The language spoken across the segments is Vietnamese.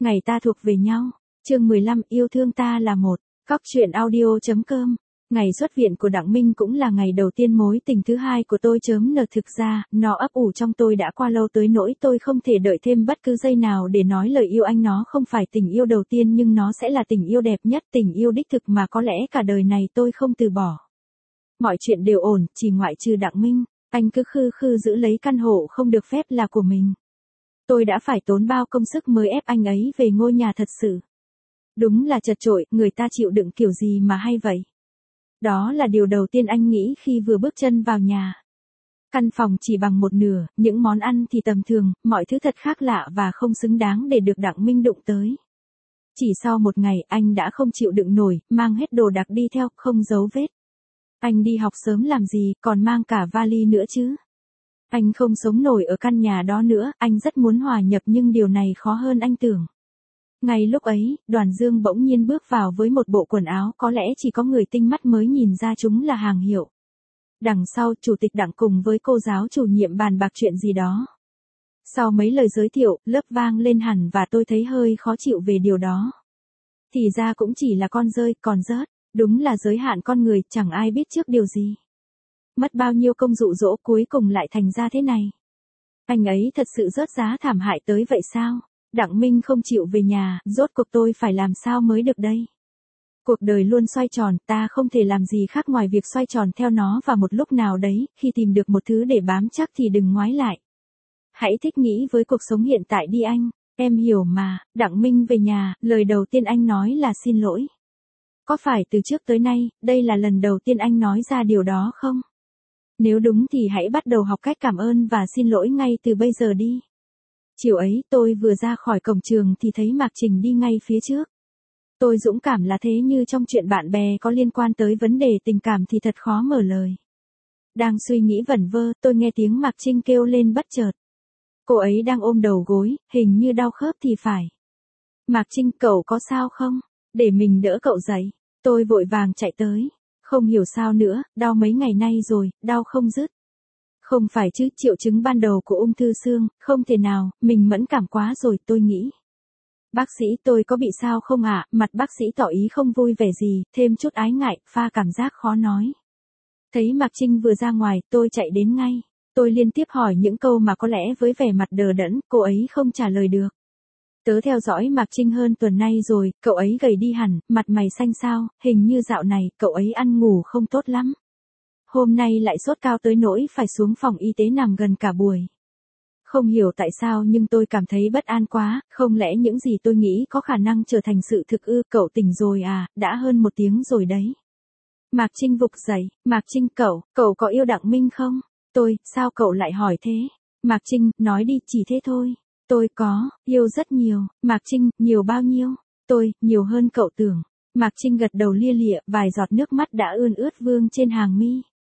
Ngày ta thuộc về nhau. Chương 15, yêu thương ta là một. Cóc truyện audio.com. Ngày xuất viện của Đặng Minh cũng là ngày đầu tiên mối tình thứ hai của tôi chớm nở, thực ra, nó ấp ủ trong tôi đã qua lâu tới nỗi tôi không thể đợi thêm bất cứ giây nào để nói lời yêu anh. Nó không phải tình yêu đầu tiên nhưng nó sẽ là tình yêu đẹp nhất, tình yêu đích thực mà có lẽ cả đời này tôi không từ bỏ. Mọi chuyện đều ổn, chỉ ngoại trừ Đặng Minh, anh cứ khư khư giữ lấy căn hộ không được phép là của mình. Tôi đã phải tốn bao công sức mới ép anh ấy về ngôi nhà thật sự. Đúng là chật chội, người ta chịu đựng kiểu gì mà hay vậy. Đó là điều đầu tiên anh nghĩ khi vừa bước chân vào nhà. Căn phòng chỉ bằng một nửa, những món ăn thì tầm thường, mọi thứ thật khác lạ và không xứng đáng để được Đặng Minh đụng tới. Chỉ sau một ngày anh đã không chịu đựng nổi, mang hết đồ đạc đi theo, không giấu vết. Anh đi học sớm làm gì, còn mang cả vali nữa chứ. Anh không sống nổi ở căn nhà đó nữa, anh rất muốn hòa nhập nhưng điều này khó hơn anh tưởng. Ngay lúc ấy, Đoàn Dương bỗng nhiên bước vào với một bộ quần áo có lẽ chỉ có người tinh mắt mới nhìn ra chúng là hàng hiệu. Đằng sau, Chủ tịch Đặng cùng với cô giáo chủ nhiệm bàn bạc chuyện gì đó. Sau mấy lời giới thiệu, lớp vang lên hẳn và tôi thấy hơi khó chịu về điều đó. Thì ra cũng chỉ là con dơi, còn rớt. Đúng là giới hạn con người, chẳng ai biết trước điều gì. Mất bao nhiêu công dụ dỗ cuối cùng lại thành ra thế này. Anh ấy thật sự rớt giá thảm hại tới vậy sao? Đặng Minh không chịu về nhà, rốt cuộc tôi phải làm sao mới được đây? Cuộc đời luôn xoay tròn, ta không thể làm gì khác ngoài việc xoay tròn theo nó và một lúc nào đấy, khi tìm được một thứ để bám chắc thì đừng ngoái lại. Hãy thích nghĩ với cuộc sống hiện tại đi anh, em hiểu mà. Đặng Minh về nhà, lời đầu tiên anh nói là xin lỗi. Có phải từ trước tới nay, đây là lần đầu tiên anh nói ra điều đó không? Nếu đúng thì hãy bắt đầu học cách cảm ơn và xin lỗi ngay từ bây giờ đi. Chiều ấy, tôi vừa ra khỏi cổng trường thì thấy Mạc Trình đi ngay phía trước. Tôi dũng cảm là thế, như trong chuyện bạn bè có liên quan tới vấn đề tình cảm thì thật khó mở lời. Đang suy nghĩ vẩn vơ, tôi nghe tiếng Mạc Trinh kêu lên bất chợt. Cô ấy đang ôm đầu gối, hình như đau khớp thì phải. Mạc Trinh, cậu có sao không? Để mình đỡ cậu dậy. Tôi vội vàng chạy tới. Không hiểu sao nữa, đau mấy ngày nay rồi, đau không dứt. Không phải chứ, triệu chứng ban đầu của ung thư xương, không thể nào, mình mẫn cảm quá rồi, tôi nghĩ. Bác sĩ, tôi có bị sao không ạ? Mặt bác sĩ tỏ ý không vui vẻ gì, thêm chút ái ngại, pha cảm giác khó nói. Thấy Mạc Trinh vừa ra ngoài, tôi chạy đến ngay. Tôi liên tiếp hỏi những câu mà có lẽ với vẻ mặt đờ đẫn, cô ấy không trả lời được. Tớ theo dõi Mạc Trinh hơn tuần nay rồi, cậu ấy gầy đi hẳn, mặt mày xanh xao, hình như dạo này cậu ấy ăn ngủ không tốt lắm. Hôm nay lại sốt cao tới nỗi phải xuống phòng y tế nằm gần cả buổi. Không hiểu tại sao nhưng tôi cảm thấy bất an quá, không lẽ những gì tôi nghĩ có khả năng trở thành sự thực ư? Cậu tỉnh rồi à, đã hơn 1 tiếng rồi đấy. Mạc Trinh vụt dậy, Mạc Trinh, cậu có yêu Đặng Minh không? Tôi, sao cậu lại hỏi thế? Mạc Trinh, nói đi, chỉ thế thôi. Tôi có, yêu rất nhiều. Mạc Trinh, nhiều bao nhiêu? Tôi, nhiều hơn cậu tưởng. Mạc Trinh gật đầu lia lịa, vài giọt nước mắt đã ươn ướt vương trên hàng mi.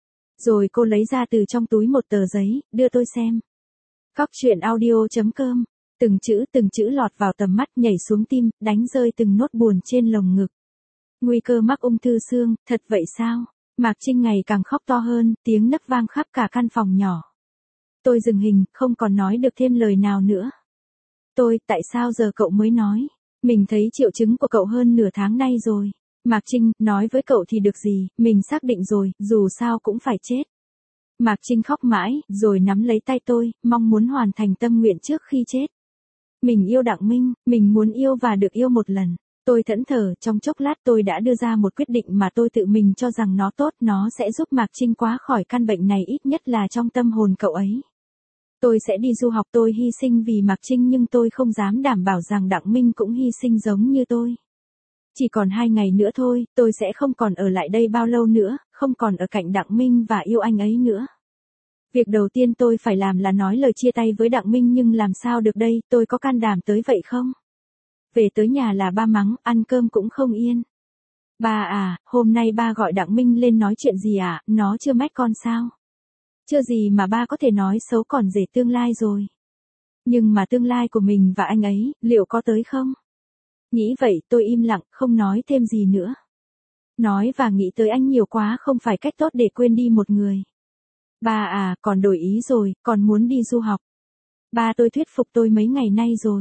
Rồi cô lấy ra từ trong túi một tờ giấy, đưa tôi xem. Cóc truyện audio.com. Từng chữ lọt vào tầm mắt, nhảy xuống tim, đánh rơi từng nốt buồn trên lồng ngực. Nguy cơ mắc ung thư xương, thật vậy sao? Mạc Trinh ngày càng khóc to hơn, tiếng nấc vang khắp cả căn phòng nhỏ. Tôi dừng hình, không còn nói được thêm lời nào nữa. Tại sao giờ cậu mới nói? Mình thấy triệu chứng của cậu hơn nửa tháng nay rồi. Mạc Trinh, nói với cậu thì được gì, mình xác định rồi, dù sao cũng phải chết. Mạc Trinh khóc mãi, rồi nắm lấy tay tôi, mong muốn hoàn thành tâm nguyện trước khi chết. Mình yêu Đặng Minh, mình muốn yêu và được yêu một lần. Tôi thẫn thờ, trong chốc lát tôi đã đưa ra một quyết định mà tôi tự mình cho rằng nó tốt, nó sẽ giúp Mạc Trinh qua khỏi căn bệnh này, ít nhất là trong tâm hồn cậu ấy. Tôi sẽ đi du học, tôi hy sinh vì Mạc Trinh nhưng tôi không dám đảm bảo rằng Đặng Minh cũng hy sinh giống như tôi. Chỉ còn 2 ngày nữa thôi, tôi sẽ không còn ở lại đây bao lâu nữa, không còn ở cạnh Đặng Minh và yêu anh ấy nữa. Việc đầu tiên tôi phải làm là nói lời chia tay với Đặng Minh, nhưng làm sao được đây, tôi có can đảm tới vậy không? Về tới nhà là ba mắng, ăn cơm cũng không yên. Ba à, hôm nay ba gọi Đặng Minh lên nói chuyện gì à, nó chưa mách con sao? Chưa gì mà ba có thể nói xấu còn rể tương lai rồi. Nhưng mà tương lai của mình và anh ấy, liệu có tới không? Nghĩ vậy, tôi im lặng, không nói thêm gì nữa. Nói và nghĩ tới anh nhiều quá không phải cách tốt để quên đi một người. Ba à, còn đổi ý rồi, còn muốn đi du học. Ba tôi thuyết phục tôi mấy ngày nay rồi.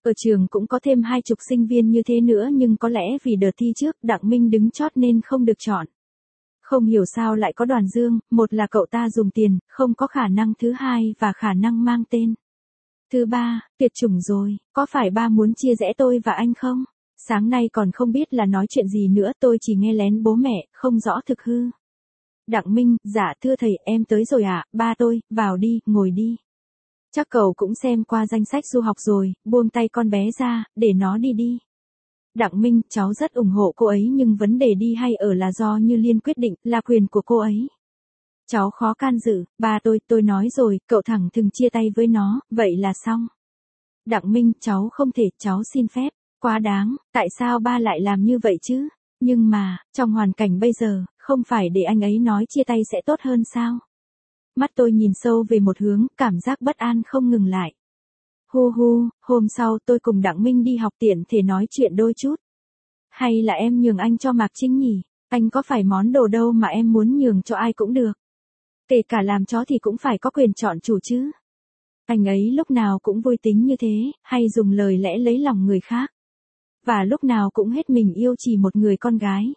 Ở trường cũng có thêm 20 sinh viên như thế nữa nhưng có lẽ vì đợt thi trước Đặng Minh đứng chót nên không được chọn. Không hiểu sao lại có Đoàn Dương, một là cậu ta dùng tiền, không có khả năng, thứ hai và khả năng mang tên. Thứ ba, tuyệt chủng rồi, có phải ba muốn chia rẽ tôi và anh không? Sáng nay còn không biết là nói chuyện gì nữa, tôi chỉ nghe lén bố mẹ, không rõ thực hư. Đặng Minh, dạ thưa thầy, em tới rồi ạ, ba tôi, vào đi, ngồi đi. Chắc cậu cũng xem qua danh sách du học rồi, buông tay con bé ra, để nó đi đi. Đặng Minh, cháu rất ủng hộ cô ấy nhưng vấn đề đi hay ở là do Như Liên quyết định, là quyền của cô ấy. Cháu khó can dự, ba tôi nói rồi, cậu thẳng thừng chia tay với nó, vậy là xong. Đặng Minh, cháu không thể, cháu xin phép, quá đáng, tại sao ba lại làm như vậy chứ? Nhưng mà, trong hoàn cảnh bây giờ, không phải để anh ấy nói chia tay sẽ tốt hơn sao? Mắt tôi nhìn sâu về một hướng, cảm giác bất an không ngừng lại. Hu hu, hôm sau tôi cùng Đặng Minh đi học tiện thể nói chuyện đôi chút. Hay là em nhường anh cho Mạc Trinh nhỉ? Anh có phải món đồ đâu mà em muốn nhường cho ai cũng được. Kể cả làm chó thì cũng phải có quyền chọn chủ chứ. Anh ấy lúc nào cũng vui tính như thế, hay dùng lời lẽ lấy lòng người khác. Và lúc nào cũng hết mình yêu chỉ một người con gái.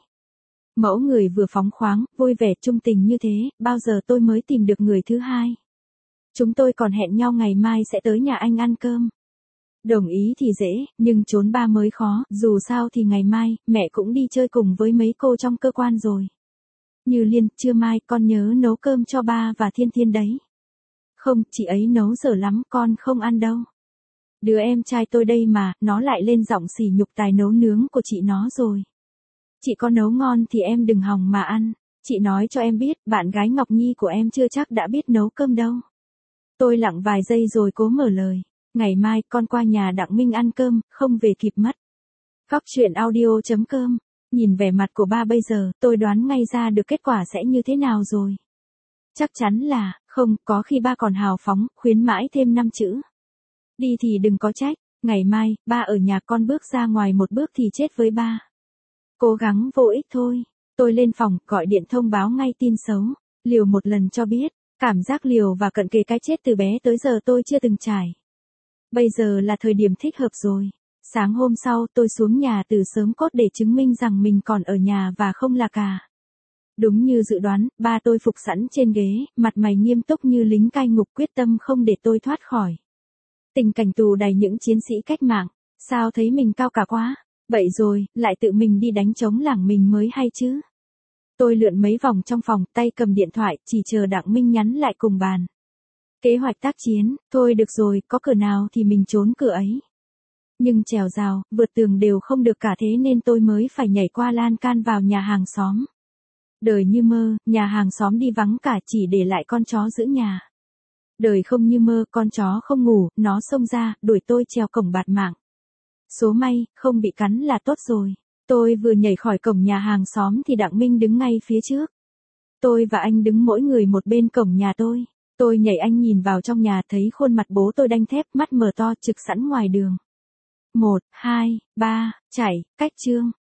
Mẫu người vừa phóng khoáng, vui vẻ trung tình như thế, bao giờ tôi mới tìm được người thứ hai. Chúng tôi còn hẹn nhau ngày mai sẽ tới nhà anh ăn cơm. Đồng ý thì dễ, nhưng trốn ba mới khó, dù sao thì ngày mai, mẹ cũng đi chơi cùng với mấy cô trong cơ quan rồi. Như Liên, trưa mai con nhớ nấu cơm cho ba và Thiên Thiên đấy. Không, chị ấy nấu dở lắm, con không ăn đâu. Đứa em trai tôi đây mà, nó lại lên giọng sỉ nhục tài nấu nướng của chị nó rồi. Chị có nấu ngon thì em đừng hòng mà ăn. Chị nói cho em biết, bạn gái Ngọc Nhi của em chưa chắc đã biết nấu cơm đâu. Tôi lặng vài giây rồi cố mở lời. Ngày mai con qua nhà Đặng Minh ăn cơm, không về kịp mất. Góc truyện audio.com. Nhìn vẻ mặt của ba bây giờ, tôi đoán ngay ra được kết quả sẽ như thế nào rồi. Chắc chắn là, không, có khi ba còn hào phóng, khuyến mãi thêm 5 chữ. Đi thì đừng có trách, ngày mai, ba ở nhà con bước ra ngoài một bước thì chết với ba. Cố gắng vô ích thôi. Tôi lên phòng, gọi điện thông báo ngay tin xấu. Liều một lần cho biết, cảm giác liều và cận kề cái chết từ bé tới giờ tôi chưa từng trải. Bây giờ là thời điểm thích hợp rồi. Sáng hôm sau tôi xuống nhà từ sớm cốt để chứng minh rằng mình còn ở nhà và không là cà. Đúng như dự đoán, ba tôi phục sẵn trên ghế, mặt mày nghiêm túc như lính cai ngục quyết tâm không để tôi thoát khỏi. Tình cảnh tù đầy những chiến sĩ cách mạng, sao thấy mình cao cả quá, vậy rồi, lại tự mình đi đánh trống lảng mình mới hay chứ. Tôi lượn mấy vòng trong phòng, tay cầm điện thoại, chỉ chờ Đặng Minh nhắn lại cùng bàn. Kế hoạch tác chiến, thôi được rồi, có cửa nào thì mình trốn cửa ấy. Nhưng trèo rào, vượt tường đều không được cả thế nên tôi mới phải nhảy qua lan can vào nhà hàng xóm. Đời như mơ, nhà hàng xóm đi vắng cả chỉ để lại con chó giữ nhà. Đời không như mơ, con chó không ngủ, nó xông ra, đuổi tôi trèo cổng bạt mạng. Số may, không bị cắn là tốt rồi. Tôi vừa nhảy khỏi cổng nhà hàng xóm thì Đặng Minh đứng ngay phía trước. Tôi và anh đứng mỗi người một bên cổng nhà tôi. Tôi nhảy anh nhìn vào trong nhà thấy khuôn mặt bố tôi đanh thép, mắt mở to trực sẵn ngoài đường. 1, 2, 3, chạy, cách chương.